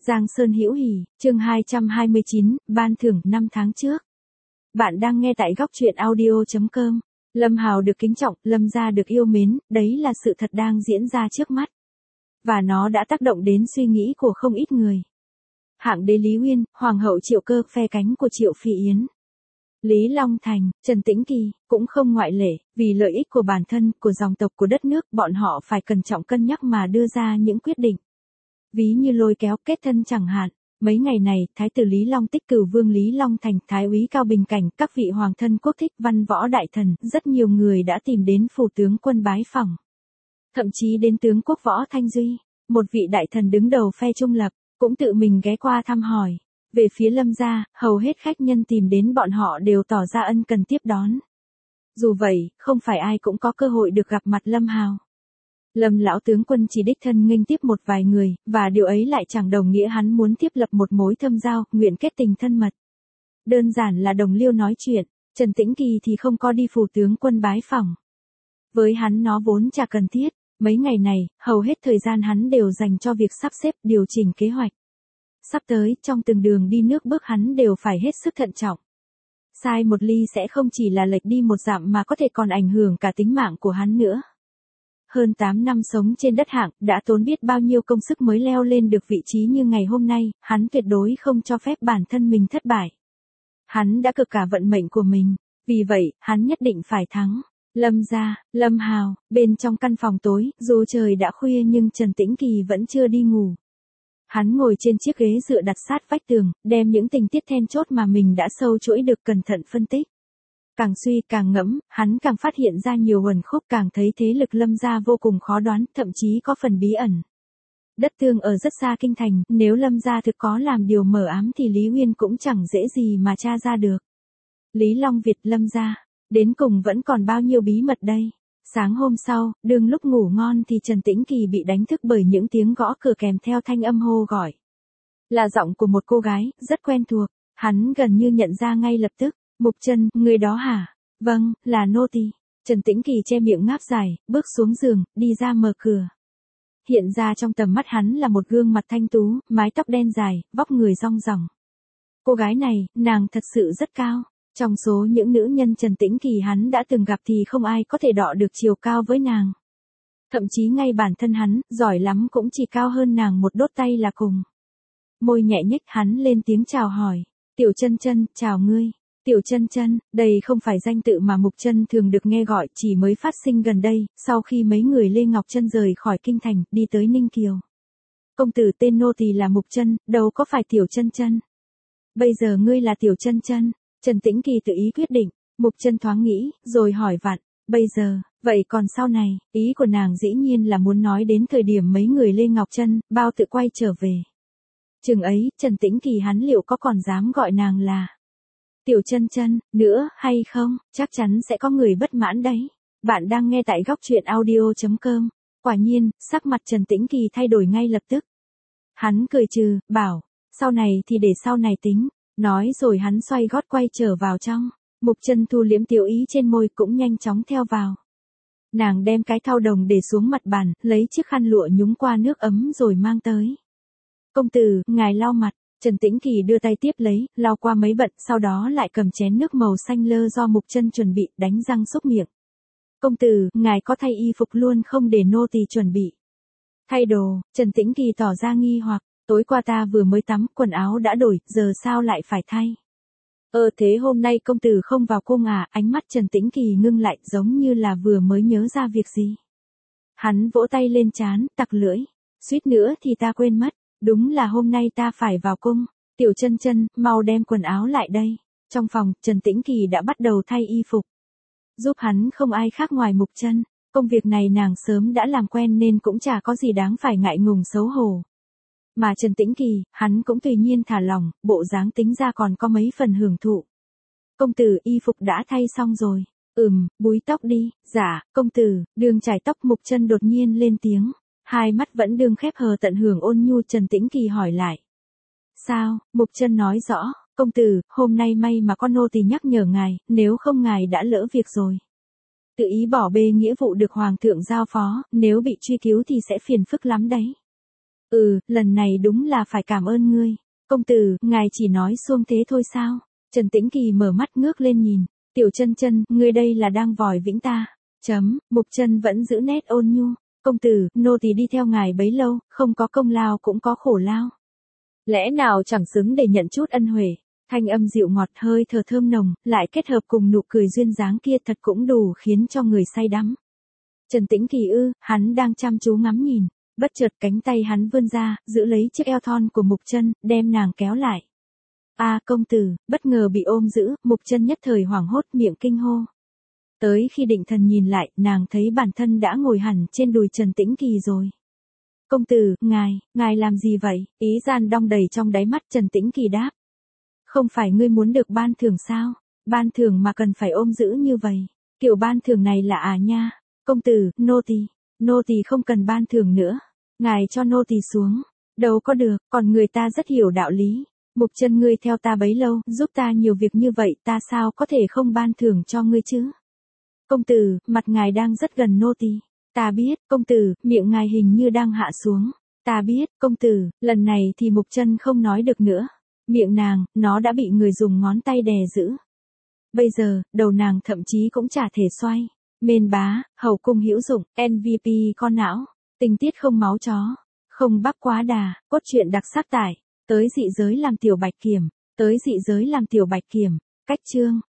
Giang Sơn Hữu Hỉ, chương 229, ban thưởng 5 tháng trước. Bạn đang nghe tại góc truyện audio.com. Lâm Hào được kính trọng, Lâm gia được yêu mến, đấy là sự thật đang diễn ra trước mắt. Và nó đã tác động đến suy nghĩ của không ít người. Hạng đế Lý Uyên, Hoàng hậu Triệu Cơ, phe cánh của Triệu Phi Yến. Lý Long Thành, Trần Tĩnh Kỳ, cũng không ngoại lệ, vì lợi ích của bản thân, của dòng tộc, của đất nước, bọn họ phải cẩn trọng cân nhắc mà đưa ra những quyết định. Ví như lôi kéo kết thân chẳng hạn. Mấy ngày này, Thái tử Lý Long Tích, Cửu Vương Lý Long Thành, Thái úy Cao Bình Cảnh, các vị hoàng thân quốc thích, văn võ đại thần, rất nhiều người đã tìm đến phủ tướng quân bái phỏng. Thậm chí đến tướng quốc Võ Thanh Duy, một vị đại thần đứng đầu phe trung lập, cũng tự mình ghé qua thăm hỏi. Về phía Lâm gia, hầu hết khách nhân tìm đến bọn họ đều tỏ ra ân cần tiếp đón. Dù vậy, không phải ai cũng có cơ hội được gặp mặt Lâm Hào. Lâm lão tướng quân chỉ đích thân nghênh tiếp một vài người, và điều ấy lại chẳng đồng nghĩa hắn muốn thiết lập một mối thâm giao, nguyện kết tình thân mật. Đơn giản là đồng liêu nói chuyện, Trần Tĩnh Kỳ thì không có đi phủ tướng quân bái phỏng. Với hắn nó vốn chả cần thiết, mấy ngày này, hầu hết thời gian hắn đều dành cho việc sắp xếp, điều chỉnh kế hoạch. Sắp tới, trong từng đường đi nước bước hắn đều phải hết sức thận trọng. Sai một ly sẽ không chỉ là lệch đi một dặm mà có thể còn ảnh hưởng cả tính mạng của hắn nữa. Hơn 8 năm sống trên đất Hạng, đã tốn biết bao nhiêu công sức mới leo lên được vị trí như ngày hôm nay, hắn tuyệt đối không cho phép bản thân mình thất bại. Hắn đã cực cả vận mệnh của mình, vì vậy, hắn nhất định phải thắng. Lâm gia, Lâm Hào, bên trong căn phòng tối, dù trời đã khuya nhưng Trần Tĩnh Kỳ vẫn chưa đi ngủ. Hắn ngồi trên chiếc ghế dựa đặt sát vách tường, đem những tình tiết then chốt mà mình đã sâu chuỗi được cẩn thận phân tích. Càng suy càng ngẫm, hắn càng phát hiện ra nhiều uẩn khúc, càng thấy thế lực Lâm gia vô cùng khó đoán, thậm chí có phần bí ẩn. Đất Tương ở rất xa kinh thành, nếu Lâm gia thực có làm điều mờ ám thì Lý Uyên cũng chẳng dễ gì mà tra ra được. Lý Long Việt, Lâm gia, đến cùng vẫn còn bao nhiêu bí mật đây. Sáng hôm sau, đương lúc ngủ ngon thì Trần Tĩnh Kỳ bị đánh thức bởi những tiếng gõ cửa kèm theo thanh âm hô gọi. Là giọng của một cô gái, rất quen thuộc, hắn gần như nhận ra ngay lập tức. Mục Chân, người đó hả? Vâng, là nô tỳ. Trần Tĩnh Kỳ che miệng ngáp dài, bước xuống giường, đi ra mở cửa. Hiện ra trong tầm mắt hắn là một gương mặt thanh tú, mái tóc đen dài, vóc người rong ròng. Cô gái này, nàng thật sự rất cao. Trong số những nữ nhân Trần Tĩnh Kỳ hắn đã từng gặp thì không ai có thể đọ được chiều cao với nàng. Thậm chí ngay bản thân hắn, giỏi lắm cũng chỉ cao hơn nàng một đốt tay là cùng. Môi nhẹ nhếch, hắn lên tiếng chào hỏi. Tiểu Chân Chân, chào ngươi. Tiểu Chân Chân, đây không phải danh tự mà Mục Chân thường được nghe gọi, chỉ mới phát sinh gần đây, sau khi mấy người Lê Ngọc Chân rời khỏi kinh thành, đi tới Ninh Kiều. Công tử tên nô tỳ là Mục Chân, đâu có phải Tiểu Chân Chân. Bây giờ ngươi là Tiểu Chân Chân. Trần Tĩnh Kỳ tự ý quyết định. Mục Chân thoáng nghĩ, rồi hỏi vặn, bây giờ, vậy còn sau này, ý của nàng dĩ nhiên là muốn nói đến thời điểm mấy người Lê Ngọc Chân, bao tự quay trở về. Chừng ấy, Trần Tĩnh Kỳ hắn liệu có còn dám gọi nàng là Tiểu Chân Chân nữa hay không? Chắc chắn sẽ có người bất mãn đấy. Bạn đang nghe tại góc truyện audio.com. Quả nhiên, sắc mặt Trần Tĩnh Kỳ thay đổi ngay lập tức. Hắn cười trừ, bảo, sau này thì để sau này tính. Nói rồi hắn xoay gót quay trở vào trong. Mục Chân thu liễm tiểu ý trên môi cũng nhanh chóng theo vào. Nàng đem cái thau đồng để xuống mặt bàn, lấy chiếc khăn lụa nhúng qua nước ấm rồi mang tới. Công tử, ngài lau mặt. Trần Tĩnh Kỳ đưa tay tiếp lấy, lau qua mấy bận, sau đó lại cầm chén nước màu xanh lơ do Mục Chân chuẩn bị, đánh răng xúc miệng. Công tử, ngài có thay y phục luôn không để nô tỳ chuẩn bị? Thay đồ, Trần Tĩnh Kỳ tỏ ra nghi hoặc, tối qua ta vừa mới tắm, quần áo đã đổi, giờ sao lại phải thay? Thế hôm nay công tử không vào cung à? Ánh mắt Trần Tĩnh Kỳ ngưng lại, giống như là vừa mới nhớ ra việc gì. Hắn vỗ tay lên trán, tặc lưỡi, suýt nữa thì ta quên mất. Đúng là hôm nay ta phải vào cung. Tiểu Chân Chân, mau đem quần áo lại đây. Trong phòng, Trần Tĩnh Kỳ đã bắt đầu thay y phục. Giúp hắn không ai khác ngoài Mục Chân. Công việc này nàng sớm đã làm quen nên cũng chả có gì đáng phải ngại ngùng xấu hổ. Mà Trần Tĩnh Kỳ, hắn cũng tùy nhiên thả lỏng, bộ dáng tính ra còn có mấy phần hưởng thụ. Công tử, y phục đã thay xong rồi. Búi tóc đi. Dạ, công tử. Đường chải tóc. Mục Chân đột nhiên lên tiếng. Hai mắt vẫn đương khép hờ tận hưởng ôn nhu. Trần Tĩnh Kỳ hỏi lại. Sao? Mục Chân nói rõ. Công tử, hôm nay may mà con nô tỳ nhắc nhở ngài, nếu không ngài đã lỡ việc rồi. Tự ý bỏ bê nghĩa vụ được hoàng thượng giao phó, nếu bị truy cứu thì sẽ phiền phức lắm đấy. Lần này đúng là phải cảm ơn ngươi. Công tử, ngài chỉ nói xuông thế thôi sao? Trần Tĩnh Kỳ mở mắt ngước lên nhìn. Tiểu Chân Chân, ngươi đây là đang vòi vĩnh ta. Mục Chân vẫn giữ nét ôn nhu. Công tử, nô tỳ đi theo ngài bấy lâu, không có công lao cũng có khổ lao. Lẽ nào chẳng xứng để nhận chút ân huệ. Thanh âm dịu ngọt hơi thở thơm nồng, lại kết hợp cùng nụ cười duyên dáng kia thật cũng đủ khiến cho người say đắm. Trần Tĩnh Kỳ hắn đang chăm chú ngắm nhìn, bất chợt cánh tay hắn vươn ra, giữ lấy chiếc eo thon của Mục Chân, đem nàng kéo lại. Công tử, bất ngờ bị ôm giữ, Mục Chân nhất thời hoảng hốt miệng kinh hô. Tới khi định thần nhìn lại, nàng thấy bản thân đã ngồi hẳn trên đùi Trần Tĩnh Kỳ rồi. Công tử, ngài làm gì vậy? Ý gian đong đầy trong đáy mắt Trần Tĩnh Kỳ đáp. Không phải ngươi muốn được ban thưởng sao? Ban thưởng mà cần phải ôm giữ như vậy. Kiểu ban thưởng này là nha. Công tử, nô tỳ không cần ban thưởng nữa. Ngài cho nô tỳ xuống. Đâu có được, còn người ta rất hiểu đạo lý. Mục Chân ngươi theo ta bấy lâu, giúp ta nhiều việc như vậy, ta sao có thể không ban thưởng cho ngươi chứ? Công tử, mặt ngài đang rất gần nô tỳ. Ta biết, công tử, miệng ngài hình như đang hạ xuống. Ta biết, công tử, lần này thì Mục Chân không nói được nữa. Miệng nàng, nó đã bị người dùng ngón tay đè giữ. Bây giờ, đầu nàng thậm chí cũng chả thể xoay. Mên bá, hậu cung hữu dụng, MVP con não, tình tiết không máu chó, không bắp quá đà, cốt truyện đặc sắc tải, tới dị giới làm tiểu bạch kiểm, cách chương.